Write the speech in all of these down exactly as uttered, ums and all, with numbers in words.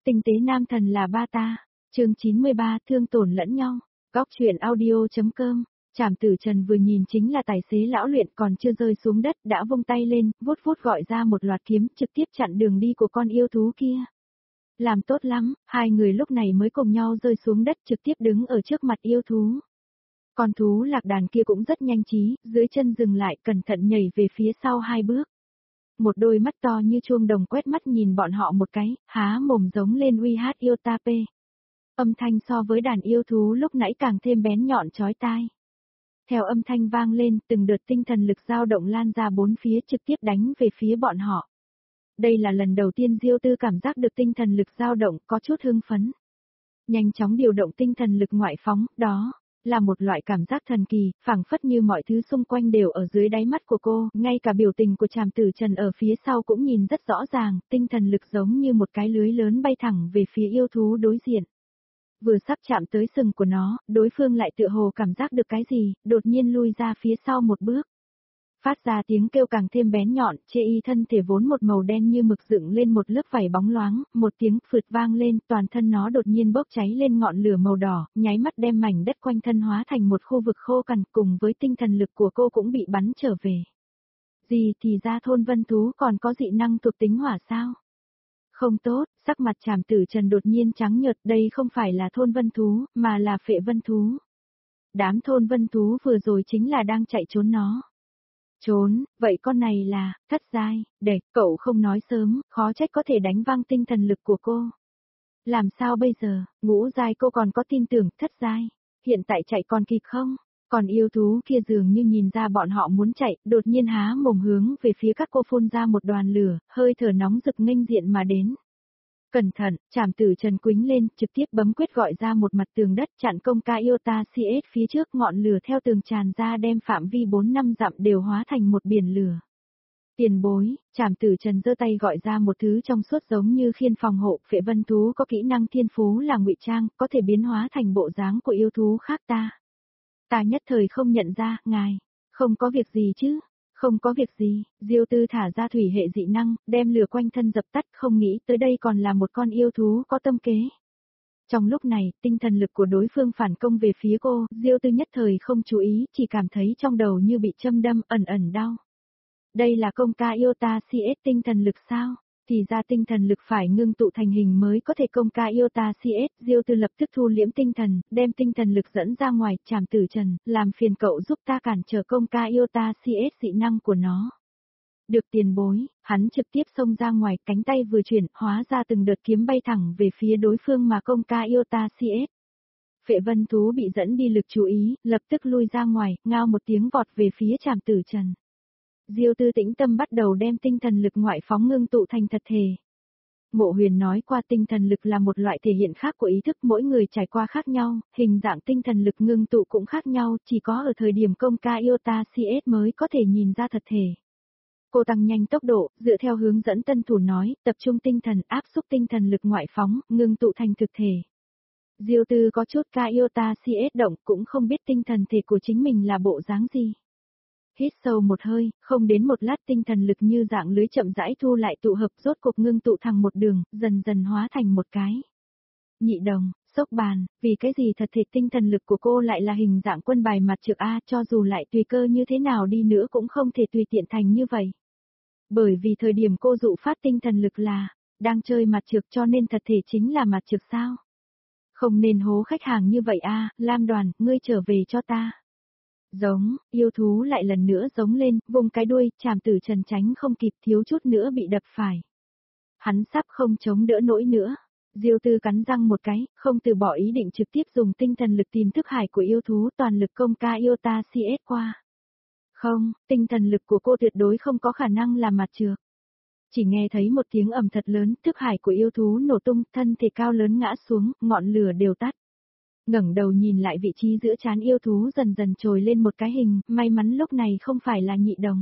Tinh tế nam thần là ba ta. Chương chín mươi ba thương tổn lẫn nhau. Góc truyện audio.com. Trảm Tử Trần vừa nhìn chính là tài xế lão luyện còn chưa rơi xuống đất đã vung tay lên, vuốt vuốt gọi ra một loạt kiếm trực tiếp chặn đường đi của con yêu thú kia. Làm tốt lắm, hai người lúc này mới cùng nhau rơi xuống đất trực tiếp đứng ở trước mặt yêu thú. Con thú lạc đàn kia cũng rất nhanh trí, dưới chân dừng lại cẩn thận nhảy về phía sau hai bước. Một đôi mắt to như chuông đồng quét mắt nhìn bọn họ một cái, há mồm giống lên uy hát yêu ta pê. Âm thanh so với đàn yêu thú lúc nãy càng thêm bén nhọn chói tai. Theo âm thanh vang lên, từng đợt tinh thần lực dao động lan ra bốn phía trực tiếp đánh về phía bọn họ. Đây là lần đầu tiên Diêu Tư cảm giác được tinh thần lực dao động có chút hưng phấn. Nhanh chóng điều động tinh thần lực ngoại phóng, đó là một loại cảm giác thần kỳ, phảng phất như mọi thứ xung quanh đều ở dưới đáy mắt của cô, ngay cả biểu tình của Trảm Tử Trần ở phía sau cũng nhìn rất rõ ràng, tinh thần lực giống như một cái lưới lớn bay thẳng về phía yêu thú đối diện. Vừa sắp chạm tới sừng của nó, đối phương lại tựa hồ cảm giác được cái gì, đột nhiên lui ra phía sau một bước. Phát ra tiếng kêu càng thêm bén nhọn, chê y thân thể vốn một màu đen như mực dựng lên một lớp vảy bóng loáng, một tiếng phượt vang lên, toàn thân nó đột nhiên bốc cháy lên ngọn lửa màu đỏ, nháy mắt đem mảnh đất quanh thân hóa thành một khu vực khô cằn, cùng với tinh thần lực của cô cũng bị bắn trở về. Gì thì ra thôn vân thú còn có dị năng thuộc tính hỏa sao? Không tốt, sắc mặt Trảm Tử Trần đột nhiên trắng nhợt, đây không phải là thôn vân thú, mà là phệ vân thú. Đám thôn vân thú vừa rồi chính là đang chạy trốn nó. Trốn, vậy con này là, thất giai, để, cậu không nói sớm, khó trách có thể đánh văng tinh thần lực của cô. Làm sao bây giờ, ngũ giai cô còn có tin tưởng, thất giai, hiện tại chạy còn kịp không? Còn yêu thú kia dường như nhìn ra bọn họ muốn chạy, đột nhiên há mồm hướng về phía các cô phun ra một đoàn lửa, hơi thở nóng rực nghênh diện mà đến. Cẩn thận, Trảm Tử Trần quĩnh lên, trực tiếp bấm quyết gọi ra một mặt tường đất chặn công ca Iota xê ét phía trước, ngọn lửa theo tường tràn ra đem phạm vi bốn năm dặm đều hóa thành một biển lửa. Tiền bối, Trảm Tử Trần giơ tay gọi ra một thứ trong suốt giống như khiên phòng hộ, phệ vân thú có kỹ năng thiên phú là ngụy trang, có thể biến hóa thành bộ dáng của yêu thú khác ta. Ta nhất thời không nhận ra, ngài, không có việc gì chứ? Không có việc gì, Diêu Tư thả ra thủy hệ dị năng, đem lửa quanh thân dập tắt, không nghĩ tới đây còn là một con yêu thú có tâm kế. Trong lúc này, tinh thần lực của đối phương phản công về phía cô, Diêu Tư nhất thời không chú ý, chỉ cảm thấy trong đầu như bị châm đâm, ẩn ẩn đau. Đây là công ca Iota xê ét tinh thần lực sao? Thì ra tinh thần lực phải ngưng tụ thành hình mới có thể công ca Iota xê ét, Diêu Tư lập tức thu liễm tinh thần, đem tinh thần lực dẫn ra ngoài, Trảm Tử Trần, làm phiền cậu giúp ta cản trở công ca Iota xê ét dị năng của nó. Được tiền bối, hắn trực tiếp xông ra ngoài, cánh tay vừa chuyển, hóa ra từng đợt kiếm bay thẳng về phía đối phương mà công ca Iota xê ét. Phệ vân thú bị dẫn đi lực chú ý, lập tức lui ra ngoài, ngao một tiếng vọt về phía Trảm Tử Trần. Diêu Tư tĩnh tâm bắt đầu đem tinh thần lực ngoại phóng ngưng tụ thành thật thể. Mộ Huyền nói qua tinh thần lực là một loại thể hiện khác của ý thức, mỗi người trải qua khác nhau, hình dạng tinh thần lực ngưng tụ cũng khác nhau, chỉ có ở thời điểm công ca Iota xê ét mới có thể nhìn ra thật thể. Cô tăng nhanh tốc độ, dựa theo hướng dẫn tân thủ nói, tập trung tinh thần áp xúc tinh thần lực ngoại phóng, ngưng tụ thành thực thể. Diêu Tư có chút ca Iota xê ét động cũng không biết tinh thần thể của chính mình là bộ dáng gì. Hít sâu một hơi, không đến một lát tinh thần lực như dạng lưới chậm rãi thu lại tụ hợp rốt cục ngưng tụ thành một đường, dần dần hóa thành một cái. Nhị đồng, sốc bàn, vì cái gì thật thể tinh thần lực của cô lại là hình dạng quân bài mặt trược A, cho dù lại tùy cơ như thế nào đi nữa cũng không thể tùy tiện thành như vậy. Bởi vì thời điểm cô dụ phát tinh thần lực là, đang chơi mặt trược cho nên thật thể chính là mặt trược sao? Không nên hố khách hàng như vậy A, Lam Đoàn, ngươi trở về cho ta. Giống, yêu thú lại lần nữa giống lên, vùng cái đuôi, Trảm Tử Trần tránh không kịp, thiếu chút nữa bị đập phải. Hắn sắp không chống đỡ nổi nữa. Diêu Tư cắn răng một cái, không từ bỏ ý định trực tiếp dùng tinh thần lực tìm thức hải của yêu thú, toàn lực công ca Iota xê ét qua. Không, tinh thần lực của cô tuyệt đối không có khả năng là mặt trược. Chỉ nghe thấy một tiếng ầm thật lớn, thức hải của yêu thú nổ tung, thân thể cao lớn ngã xuống, ngọn lửa đều tắt. Ngẩng đầu nhìn lại vị trí giữa trán yêu thú dần dần trồi lên một cái hình, may mắn lúc này không phải là nhị đồng,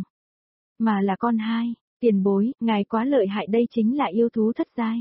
mà là con hai, tiền bối, ngài quá lợi hại, đây chính là yêu thú thất giai.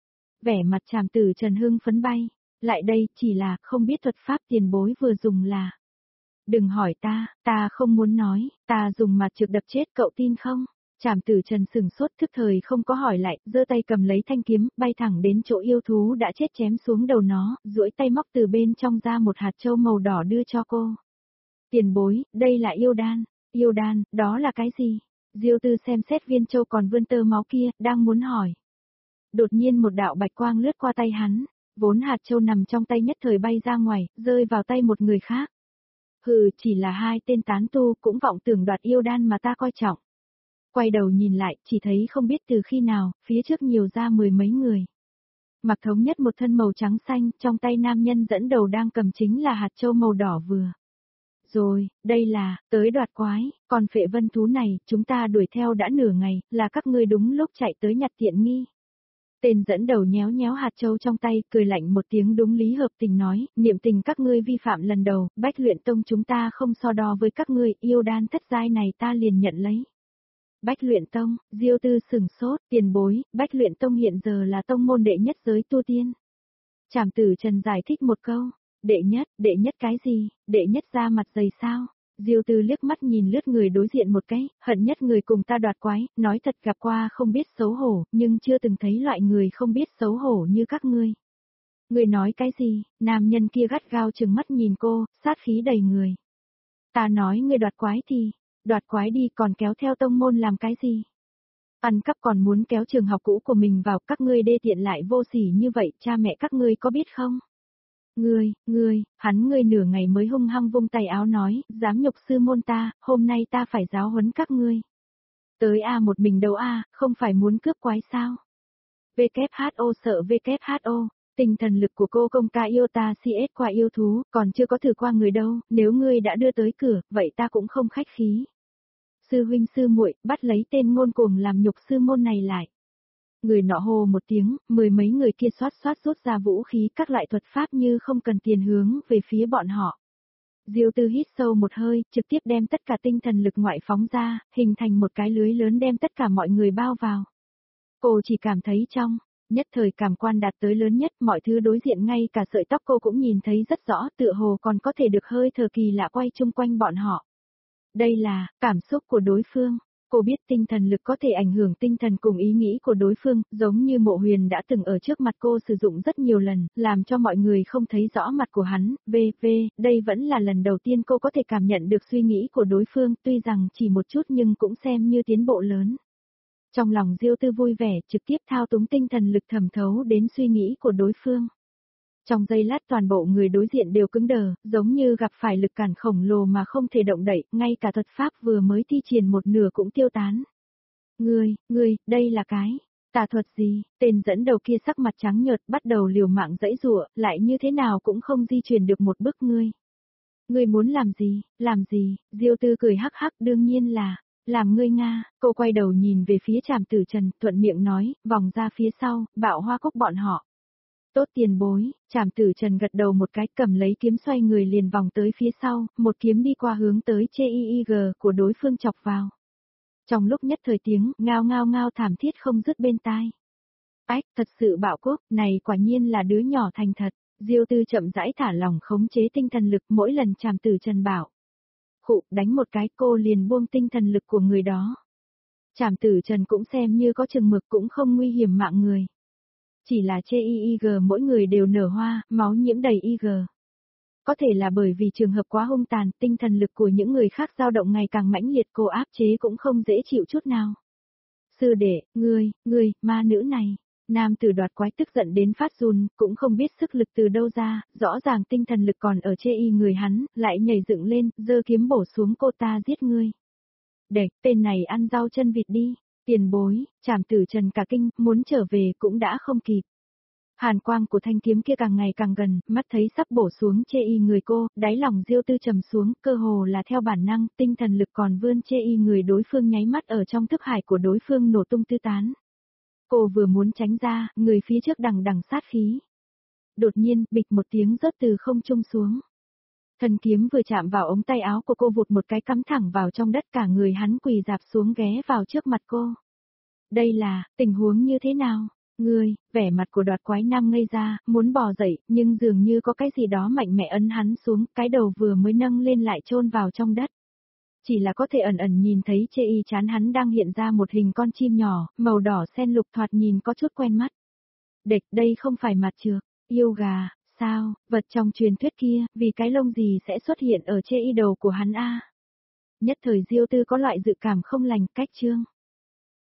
Vẻ mặt Trảm Tử Trần hưng phấn bay, lại đây, chỉ là, không biết thuật pháp tiền bối vừa dùng là. Đừng hỏi ta, ta không muốn nói, ta dùng mặt trược đập chết cậu tin không? Trảm Tử Trần sừng sốt thức thời không có hỏi lại, giơ tay cầm lấy thanh kiếm, bay thẳng đến chỗ yêu thú đã chết chém xuống đầu nó, duỗi tay móc từ bên trong ra một hạt châu màu đỏ đưa cho cô. Tiền bối, đây là yêu đan. Yêu đan, đó là cái gì? Diêu Tư xem xét viên châu còn vươn tơ máu kia, đang muốn hỏi. Đột nhiên một đạo bạch quang lướt qua tay hắn, vốn hạt châu nằm trong tay nhất thời bay ra ngoài, rơi vào tay một người khác. Hừ, chỉ là hai tên tán tu cũng vọng tưởng đoạt yêu đan mà ta coi trọng. Quay đầu nhìn lại, chỉ thấy không biết từ khi nào, phía trước nhiều ra mười mấy người. Mặc thống nhất một thân màu trắng xanh, trong tay nam nhân dẫn đầu đang cầm chính là hạt châu màu đỏ vừa. Rồi, đây là, tới đoạt quái, còn phệ vân thú này, chúng ta đuổi theo đã nửa ngày, là các ngươi đúng lúc chạy tới nhặt tiện nghi. Tên dẫn đầu nhéo nhéo hạt châu trong tay, cười lạnh một tiếng đúng lý hợp tình nói, niệm tình các ngươi vi phạm lần đầu, Bách Luyện Tông chúng ta không so đo với các ngươi, yêu đan thất giai này ta liền nhận lấy. Bách Luyện Tông, Diêu Tư sừng sốt, tiền bối, Bách Luyện Tông hiện giờ là tông môn đệ nhất giới tu tiên. Trảm Tử Trần giải thích một câu, đệ nhất, đệ nhất cái gì, đệ nhất ra mặt dày sao? Diêu Tư liếc mắt nhìn lướt người đối diện một cái, hận nhất người cùng ta đoạt quái, nói thật gặp qua không biết xấu hổ, nhưng chưa từng thấy loại người không biết xấu hổ như các ngươi. Ngươi nói cái gì? Nam nhân kia gắt gao trừng mắt nhìn cô, sát khí đầy người. Ta nói ngươi đoạt quái thì, đoạt quái đi còn kéo theo tông môn làm cái gì? Ăn cắp còn muốn kéo trường học cũ của mình vào, các ngươi đê tiện lại vô sỉ như vậy, cha mẹ các ngươi có biết không? Ngươi, ngươi, hắn ngươi nửa ngày mới hung hăng vung tay áo nói, dám nhục sư môn ta, hôm nay ta phải giáo huấn các ngươi. Tới A một mình đấu A, không phải muốn cướp quái sao? vê kép hát o sợ vê kép hát o, tinh thần lực của cô công ca yêu ta xê ét qua yêu thú, còn chưa có thử qua người đâu, nếu ngươi đã đưa tới cửa, vậy ta cũng không khách khí. Sư huynh sư muội, bắt lấy tên ngôn cuồng làm nhục sư môn này lại. Người nọ hô một tiếng, mười mấy người kia xoát xoát rút ra vũ khí các loại thuật pháp như không cần tiền hướng về phía bọn họ. Diêu Tư hít sâu một hơi, trực tiếp đem tất cả tinh thần lực ngoại phóng ra, hình thành một cái lưới lớn đem tất cả mọi người bao vào. Cô chỉ cảm thấy trong, nhất thời cảm quan đạt tới lớn nhất, mọi thứ đối diện ngay cả sợi tóc cô cũng nhìn thấy rất rõ, tựa hồ còn có thể được hơi thở kỳ lạ quay chung quanh bọn họ. Đây là, cảm xúc của đối phương. Cô biết tinh thần lực có thể ảnh hưởng tinh thần cùng ý nghĩ của đối phương, giống như Mộ Huyền đã từng ở trước mặt cô sử dụng rất nhiều lần, làm cho mọi người không thấy rõ mặt của hắn, vv, đây vẫn là lần đầu tiên cô có thể cảm nhận được suy nghĩ của đối phương, tuy rằng chỉ một chút nhưng cũng xem như tiến bộ lớn. Trong lòng Diêu Tư vui vẻ, trực tiếp thao túng tinh thần lực thẩm thấu đến suy nghĩ của đối phương. Trong giây lát toàn bộ người đối diện đều cứng đờ, giống như gặp phải lực cản khổng lồ mà không thể động đậy, ngay cả thuật pháp vừa mới thi triển một nửa cũng tiêu tán. Ngươi, ngươi, đây là cái, tà thuật gì? Tên dẫn đầu kia sắc mặt trắng nhợt bắt đầu liều mạng dãy rụa, lại như thế nào cũng không di chuyển được một bước ngươi. Ngươi muốn làm gì, làm gì? Diêu Tư cười hắc hắc đương nhiên là, làm ngươi Nga, cô quay đầu nhìn về phía Trảm Tử Trần, thuận miệng nói, vòng ra phía sau, bạo hoa cốc bọn họ. Tốt tiền bối, Trảm Tử Trần gật đầu một cái cầm lấy kiếm xoay người liền vòng tới phía sau, một kiếm đi qua hướng tới chê i i giê của đối phương chọc vào. Trong lúc nhất thời tiếng, ngao ngao ngao thảm thiết không dứt bên tai. Ách, thật sự bạo quốc, này quả nhiên là đứa nhỏ thành thật, Diêu Tư chậm rãi thả lỏng khống chế tinh thần lực mỗi lần Trảm Tử Trần bảo. Khụ, đánh một cái cô liền buông tinh thần lực của người đó. Trảm Tử Trần cũng xem như có chừng mực cũng không nguy hiểm mạng người. Chỉ là chê i i giê mỗi người đều nở hoa, máu nhiễm đầy i giê. Có thể là bởi vì trường hợp quá hung tàn, tinh thần lực của những người khác dao động ngày càng mãnh liệt cô áp chế cũng không dễ chịu chút nào. Sư đệ, ngươi, ngươi, ma nữ này. Nam tử đoạt quái tức giận đến phát run, cũng không biết sức lực từ đâu ra, rõ ràng tinh thần lực còn ở chê y người hắn, lại nhảy dựng lên, giơ kiếm bổ xuống cô ta giết ngươi. Để, tên này ăn rau chân vịt đi. Tiền bối, Trảm Tử Trần cả kinh, muốn trở về cũng đã không kịp. Hàn quang của thanh kiếm kia càng ngày càng gần, mắt thấy sắp bổ xuống chê y người cô, đáy lòng Diêu Tư trầm xuống, cơ hồ là theo bản năng, tinh thần lực còn vươn chê y người đối phương nháy mắt ở trong thức hải của đối phương nổ tung tứ tán. Cô vừa muốn tránh ra, người phía trước đằng đằng sát khí. Đột nhiên, bịch một tiếng rớt từ không trung xuống. Thần kiếm vừa chạm vào ống tay áo của cô vụt một cái cắm thẳng vào trong đất cả người hắn quỳ dạp xuống ghé vào trước mặt cô. Đây là, tình huống như thế nào? Ngươi, vẻ mặt của đoạt quái nam ngây ra, muốn bò dậy, nhưng dường như có cái gì đó mạnh mẽ ấn hắn xuống, cái đầu vừa mới nâng lên lại chôn vào trong đất. chỉ là có thể ẩn ẩn nhìn thấy chê y chán hắn đang hiện ra một hình con chim nhỏ, màu đỏ sen lục thoạt nhìn có chút quen mắt. Địch, đây không phải mặt trược, yêu gà, sao, vật trong truyền thuyết kia, vì cái lông gì sẽ xuất hiện ở chê y đầu của hắn a? Nhất thời Diêu Tư có loại dự cảm không lành, cách trương.